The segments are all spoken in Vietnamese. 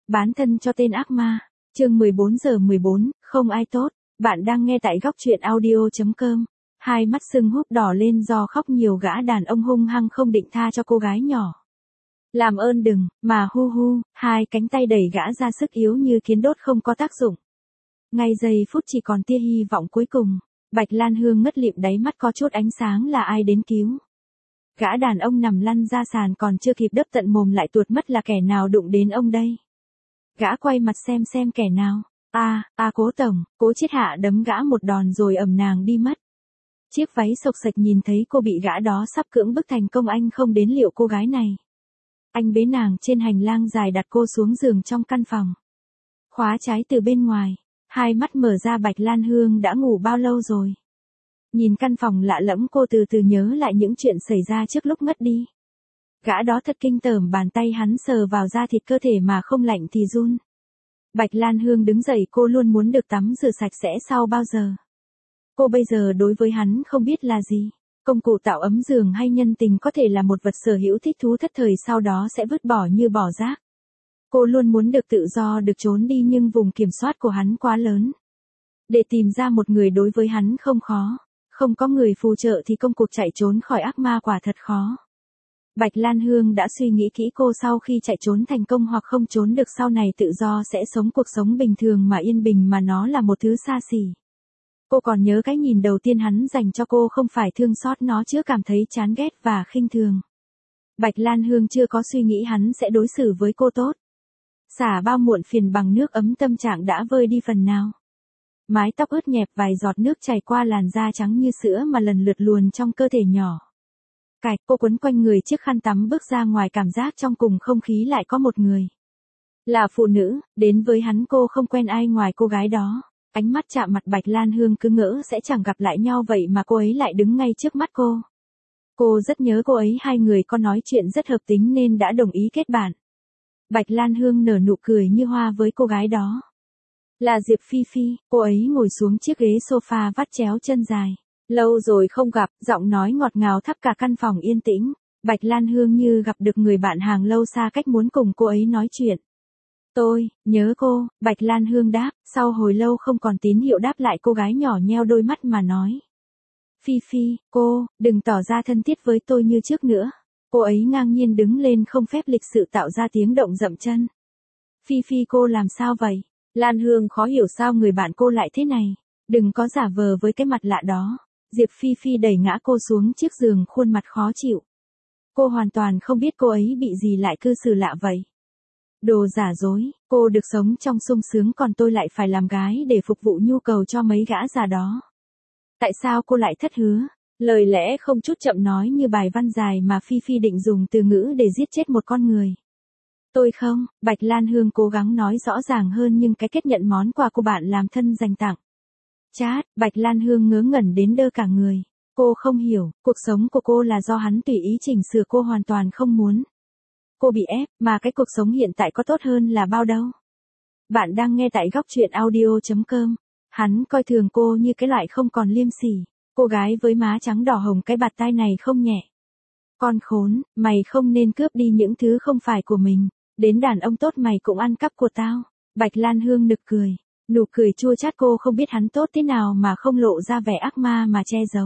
Bán thân cho tên ác ma. Chương 14:14, không ai tốt. Bạn đang nghe tại góc truyện audio.com. Hai mắt sưng húp đỏ lên do khóc nhiều, gã đàn ông hung hăng không định tha cho cô gái nhỏ. Làm ơn đừng, mà hu hu, hai cánh tay đẩy gã ra, sức yếu như kiến đốt không có tác dụng. Ngay giây phút chỉ còn tia hy vọng cuối cùng, Bạch Lan Hương ngất lịm, đáy mắt có chút ánh sáng, là ai đến cứu. Gã đàn ông nằm lăn ra sàn, còn chưa kịp đấp tận mồm lại tuột mất, là kẻ nào đụng đến ông đây. Gã quay mặt xem kẻ nào. Cố tổng, Cố Chiết Hạ đấm gã một đòn rồi ầm nàng đi mất. Chiếc váy xộc xệch, nhìn thấy cô bị gã đó sắp cưỡng bức thành công, anh không đến liệu cô gái này. Anh bế nàng trên hành lang dài, đặt cô xuống giường trong căn phòng. Khóa trái từ bên ngoài, hai mắt mở ra. Bạch Lan Hương đã ngủ bao lâu rồi? Nhìn căn phòng lạ lẫm, cô từ từ nhớ lại những chuyện xảy ra trước lúc ngất đi. Gã đó thật kinh tởm, bàn tay hắn sờ vào da thịt cơ thể mà không lạnh thì run. Bạch Lan Hương đứng dậy, cô luôn muốn được tắm rửa sạch sẽ sau bao giờ. Cô bây giờ đối với hắn không biết là gì. Công cụ tạo ấm giường hay nhân tình có thể là một vật sở hữu thích thú thất thời, sau đó sẽ vứt bỏ như bỏ rác. Cô luôn muốn được tự do, được trốn đi, nhưng vùng kiểm soát của hắn quá lớn. Để tìm ra một người đối với hắn không khó. Không có người phù trợ thì công cuộc chạy trốn khỏi ác ma quả thật khó. Bạch Lan Hương đã suy nghĩ kỹ, cô sau khi chạy trốn thành công hoặc không trốn được, sau này tự do sẽ sống cuộc sống bình thường mà yên bình, mà nó là một thứ xa xỉ. Cô còn nhớ cái nhìn đầu tiên hắn dành cho cô, không phải thương xót, nó chưa cảm thấy chán ghét và khinh thường. Bạch Lan Hương chưa có suy nghĩ hắn sẽ đối xử với cô tốt. Xả bao muộn phiền bằng nước ấm, tâm trạng đã vơi đi phần nào. Mái tóc ướt nhẹp, vài giọt nước chảy qua làn da trắng như sữa mà lần lượt luồn trong cơ thể nhỏ. Cô quấn quanh người chiếc khăn tắm, bước ra ngoài, cảm giác trong cùng không khí lại có một người. Là phụ nữ, đến với hắn cô không quen ai ngoài cô gái đó. Ánh mắt chạm mặt, Bạch Lan Hương cứ ngỡ sẽ chẳng gặp lại nhau, vậy mà cô ấy lại đứng ngay trước mắt cô. Cô rất nhớ cô ấy, hai người có nói chuyện rất hợp tính nên đã đồng ý kết bạn. Bạch Lan Hương nở nụ cười như hoa với cô gái đó. Là Diệp Phi Phi. Cô ấy ngồi xuống chiếc ghế sofa, vắt chéo chân dài. Lâu rồi không gặp, giọng nói ngọt ngào thắp cả căn phòng yên tĩnh. Bạch Lan Hương như gặp được người bạn hàng lâu xa cách, muốn cùng cô ấy nói chuyện. Tôi nhớ cô. Bạch Lan Hương đáp, sau hồi lâu không còn tín hiệu đáp lại, cô gái nhỏ nheo đôi mắt mà nói. Phi Phi, cô, đừng tỏ ra thân thiết với tôi như trước nữa. Cô ấy ngang nhiên đứng lên, không phép lịch sự tạo ra tiếng động dậm chân. Phi Phi, cô làm sao vậy? Lan Hương khó hiểu sao người bạn cô lại thế này. Đừng có giả vờ với cái mặt lạ đó. Diệp Phi Phi đẩy ngã cô xuống chiếc giường, khuôn mặt khó chịu. Cô hoàn toàn không biết cô ấy bị gì lại cư xử lạ vậy. Đồ giả dối, cô được sống trong sung sướng, còn tôi lại phải làm gái để phục vụ nhu cầu cho mấy gã già đó. Tại sao cô lại thất hứa? Lời lẽ không chút chậm nói như bài văn dài mà Phi Phi định dùng từ ngữ để giết chết một con người. Tôi không. Bạch Lan Hương cố gắng nói rõ ràng hơn, nhưng cái kết nhận món quà của bạn làm thân dành tặng. Chát, Bạch Lan Hương ngớ ngẩn đến đơ cả người. Cô không hiểu, cuộc sống của cô là do hắn tùy ý chỉnh sửa, cô hoàn toàn không muốn. Cô bị ép, mà cái cuộc sống hiện tại có tốt hơn là bao đâu. Bạn đang nghe tại góc truyện audio.com. Hắn coi thường cô như cái loại không còn liêm sỉ. Cô gái với má trắng đỏ hồng, cái bạt tai này không nhẹ. Con khốn, mày không nên cướp đi những thứ không phải của mình. Đến đàn ông tốt mày cũng ăn cắp của tao. Bạch Lan Hương nực cười. Nụ cười chua chát, cô không biết hắn tốt thế nào mà không lộ ra vẻ ác ma mà che giấu.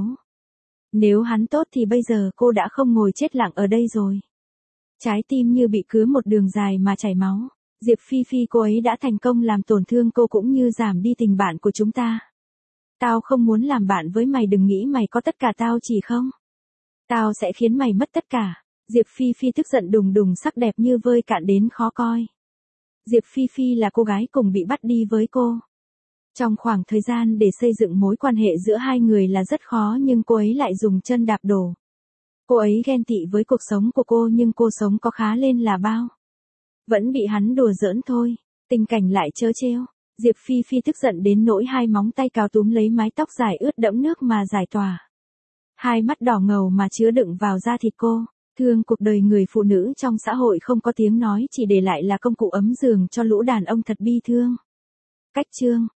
Nếu hắn tốt thì bây giờ cô đã không ngồi chết lặng ở đây rồi. Trái tim như bị cứa một đường dài mà chảy máu. Diệp Phi Phi, cô ấy đã thành công làm tổn thương cô cũng như giảm đi tình bạn của chúng ta. Tao không muốn làm bạn với mày, đừng nghĩ mày có tất cả, tao chỉ không. Tao sẽ khiến mày mất tất cả. Diệp Phi Phi tức giận đùng đùng, sắc đẹp như vơi cạn đến khó coi. Diệp Phi Phi là cô gái cùng bị bắt đi với cô. Trong khoảng thời gian để xây dựng mối quan hệ giữa hai người là rất khó, nhưng cô ấy lại dùng chân đạp đổ. Cô ấy ghen tị với cuộc sống của cô, nhưng cô sống có khá lên là bao. Vẫn bị hắn đùa giỡn thôi. Tình cảnh lại trớ trêu. Diệp Phi Phi tức giận đến nỗi hai móng tay cào túm lấy mái tóc dài ướt đẫm nước mà giải tỏa. Hai mắt đỏ ngầu mà chứa đựng vào da thịt cô. Thương cuộc đời người phụ nữ trong xã hội không có tiếng nói, chỉ để lại là công cụ ấm giường cho lũ đàn ông thật bi thương. Cách chương.